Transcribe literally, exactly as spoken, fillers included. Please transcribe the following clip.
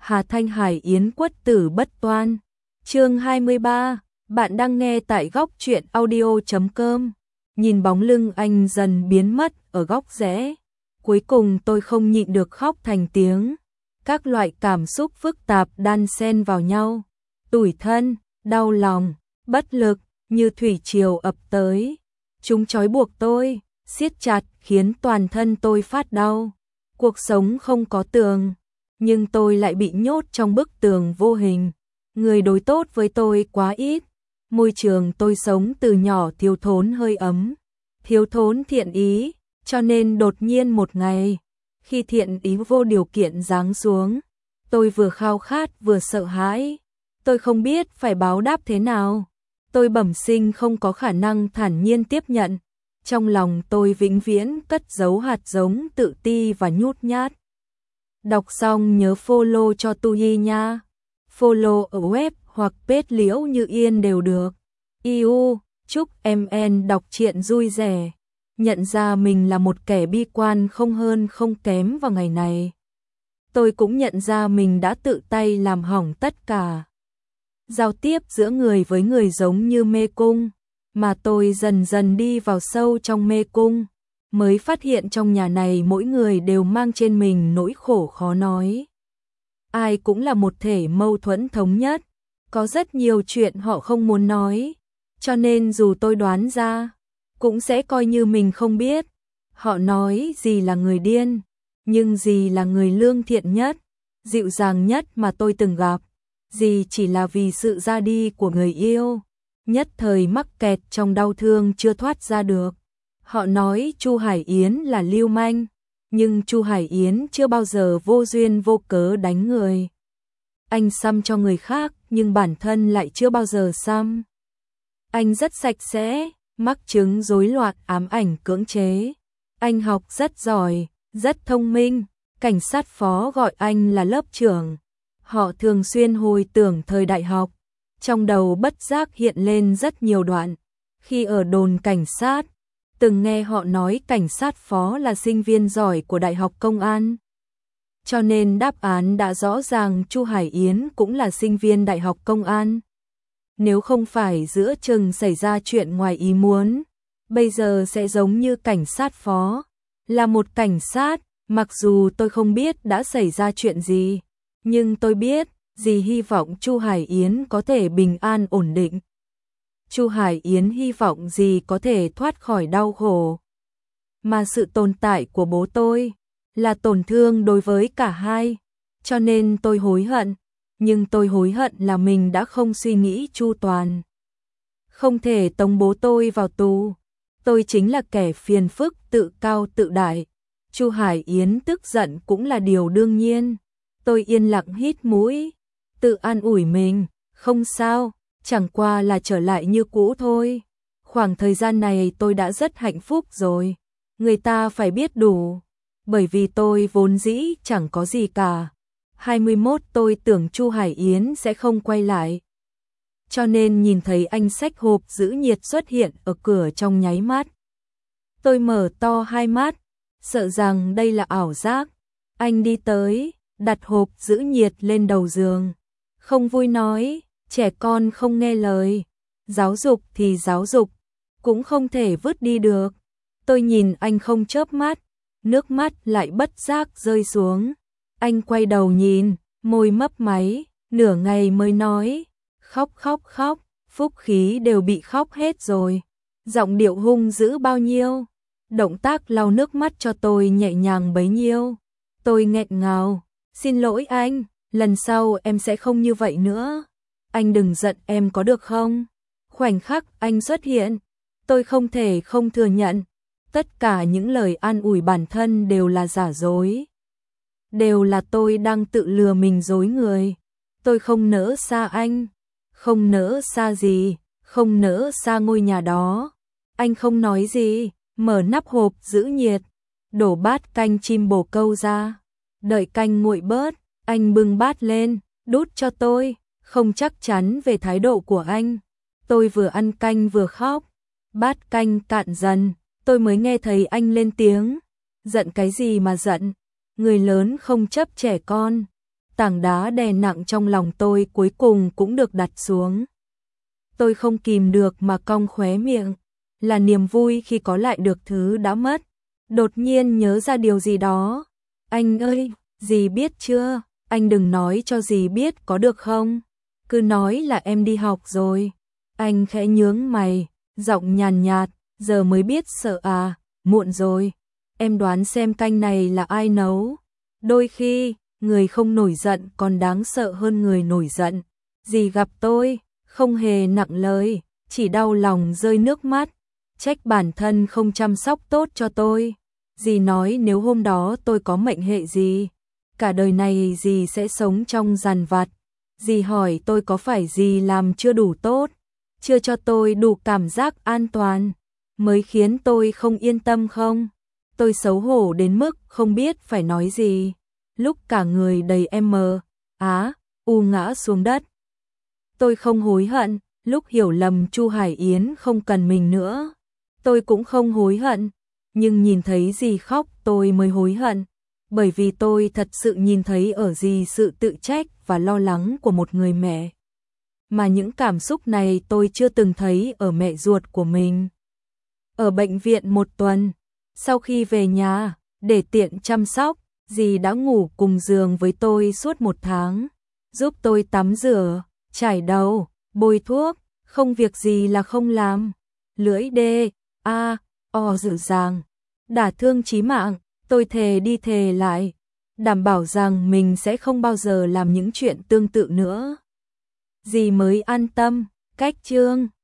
Hà Thanh Hải Yến Quất Tử Bất Toan. Chương hai mươi ba, bạn đang nghe tại góc truyện audio chấm com. Nhìn bóng lưng anh dần biến mất ở góc rẽ, cuối cùng tôi không nhịn được khóc thành tiếng. Các loại cảm xúc phức tạp đan xen vào nhau, tủi thân, đau lòng, bất lực như thủy triều ập tới. Chúng trói buộc tôi, siết chặt khiến toàn thân tôi phát đau. Cuộc sống không có tường, nhưng tôi lại bị nhốt trong bức tường vô hình. Người đối tốt với tôi quá ít. Môi trường tôi sống từ nhỏ thiếu thốn hơi ấm, thiếu thốn thiện ý, cho nên đột nhiên một ngày, khi thiện ý vô điều kiện giáng xuống, tôi vừa khao khát vừa sợ hãi. Tôi không biết phải báo đáp thế nào. Tôi bẩm sinh không có khả năng thản nhiên tiếp nhận. Trong lòng tôi vĩnh viễn cất giấu hạt giống tự ti và nhút nhát. Đọc xong nhớ follow cho Tui nha. Follow ở web hoặc page Liễu Như Yên đều được. Iu, chúc em en đọc truyện vui vẻ. Nhận ra mình là một kẻ bi quan không hơn không kém vào ngày này. Tôi cũng nhận ra mình đã tự tay làm hỏng tất cả. Giao tiếp giữa người với người giống như mê cung, mà tôi dần dần đi vào sâu trong mê cung, mới phát hiện trong nhà này mỗi người đều mang trên mình nỗi khổ khó nói. Ai cũng là một thể mâu thuẫn thống nhất, có rất nhiều chuyện họ không muốn nói, cho nên dù tôi đoán ra, cũng sẽ coi như mình không biết. Họ nói gì là người điên, nhưng gì là người lương thiện nhất, dịu dàng nhất mà tôi từng gặp, gì chỉ là vì sự ra đi của người yêu, nhất thời mắc kẹt trong đau thương chưa thoát ra được. Họ nói Chu Hải Yến là lưu manh, nhưng Chu Hải Yến chưa bao giờ vô duyên vô cớ đánh người. Anh xăm cho người khác nhưng bản thân lại chưa bao giờ xăm. Anh rất sạch sẽ, mắc chứng rối loạn ám ảnh cưỡng chế. Anh học rất giỏi, rất thông minh, cảnh sát phó gọi anh là lớp trưởng. Họ thường xuyên hồi tưởng thời đại học, trong đầu bất giác hiện lên rất nhiều đoạn. Khi ở đồn cảnh sát, từng nghe họ nói cảnh sát phó là sinh viên giỏi của Đại học Công an. Cho nên đáp án đã rõ ràng, Chu Hải Yến cũng là sinh viên Đại học Công an. Nếu không phải giữa chừng xảy ra chuyện ngoài ý muốn, bây giờ sẽ giống như cảnh sát phó, là một cảnh sát. Mặc dù tôi không biết đã xảy ra chuyện gì, nhưng tôi biết, dì hy vọng Chu Hải Yến có thể bình an ổn định. Chu Hải Yến hy vọng dì có thể thoát khỏi đau khổ. Mà sự tồn tại của bố tôi là tổn thương đối với cả hai, cho nên tôi hối hận, nhưng tôi hối hận là mình đã không suy nghĩ chu toàn. Không thể tống bố tôi vào tù, tôi chính là kẻ phiền phức tự cao tự đại. Chu Hải Yến tức giận cũng là điều đương nhiên. Tôi yên lặng hít mũi, tự an ủi mình, không sao, chẳng qua là trở lại như cũ thôi. Khoảng thời gian này tôi đã rất hạnh phúc rồi, người ta phải biết đủ, bởi vì tôi vốn dĩ chẳng có gì cả. hai mươi mốt tôi tưởng Chu Hải Yến sẽ không quay lại, cho nên nhìn thấy anh xách hộp giữ nhiệt xuất hiện ở cửa trong nháy mắt. Tôi mở to hai mắt, sợ rằng đây là ảo giác. Anh đi tới, đặt hộp giữ nhiệt lên đầu giường, không vui nói, trẻ con không nghe lời, giáo dục thì giáo dục, cũng không thể vứt đi được. Tôi nhìn anh không chớp mắt, nước mắt lại bất giác rơi xuống. Anh quay đầu nhìn, môi mấp máy, nửa ngày mới nói, khóc khóc khóc, phúc khí đều bị khóc hết rồi. Giọng điệu hung dữ bao nhiêu, động tác lau nước mắt cho tôi nhẹ nhàng bấy nhiêu. Tôi nghẹn ngào, xin lỗi anh, lần sau em sẽ không như vậy nữa. Anh đừng giận em có được không? Khoảnh khắc anh xuất hiện, tôi không thể không thừa nhận, tất cả những lời an ủi bản thân đều là giả dối. Đều là tôi đang tự lừa mình dối người. Tôi không nỡ xa anh, không nỡ xa gì, không nỡ xa ngôi nhà đó. Anh không nói gì, mở nắp hộp giữ nhiệt, đổ bát canh chim bồ câu ra. Đợi canh nguội bớt, anh bưng bát lên, đút cho tôi, không chắc chắn về thái độ của anh. Tôi vừa ăn canh vừa khóc, bát canh cạn dần, tôi mới nghe thấy anh lên tiếng, giận cái gì mà giận, người lớn không chấp trẻ con. tảng đá đè nặng trong lòng tôi cuối cùng cũng được đặt xuống. Tôi không kìm được mà cong khóe miệng, là niềm vui khi có lại được thứ đã mất. Đột nhiên nhớ ra điều gì đó. Anh ơi, dì biết chưa? Anh đừng nói cho dì biết có được không? Cứ nói là em đi học rồi. Anh khẽ nhướng mày, giọng nhàn nhạt, giờ mới biết sợ à, muộn rồi. Em đoán xem canh này là ai nấu. Đôi khi, người không nổi giận còn đáng sợ hơn người nổi giận. Dì gặp tôi, không hề nặng lời, chỉ đau lòng rơi nước mắt, trách bản thân không chăm sóc tốt cho tôi. Dì nói nếu hôm đó tôi có mệnh hệ gì, cả đời này dì sẽ sống trong dằn vặt. Dì hỏi tôi có phải dì làm chưa đủ tốt, chưa cho tôi đủ cảm giác an toàn, mới khiến tôi không yên tâm không? Tôi xấu hổ đến mức không biết phải nói gì. Lúc cả người đầy em mờ, á, u ngã xuống đất. Tôi không hối hận, lúc hiểu lầm Chu Hải Yến không cần mình nữa. Tôi cũng không hối hận, nhưng nhìn thấy dì khóc tôi mới hối hận. Bởi vì tôi thật sự nhìn thấy ở dì sự tự trách và lo lắng của một người mẹ. Mà những cảm xúc này tôi chưa từng thấy ở mẹ ruột của mình. Ở bệnh viện một tuần, sau khi về nhà, để tiện chăm sóc, dì đã ngủ cùng giường với tôi suốt một tháng, giúp tôi tắm rửa, chải đầu, bôi thuốc, không việc gì là không làm. Lưỡi đê, a, o dịu dàng, đả thương chí mạng, tôi thề đi thề lại, đảm bảo rằng mình sẽ không bao giờ làm những chuyện tương tự nữa. Dì mới an tâm, cách chương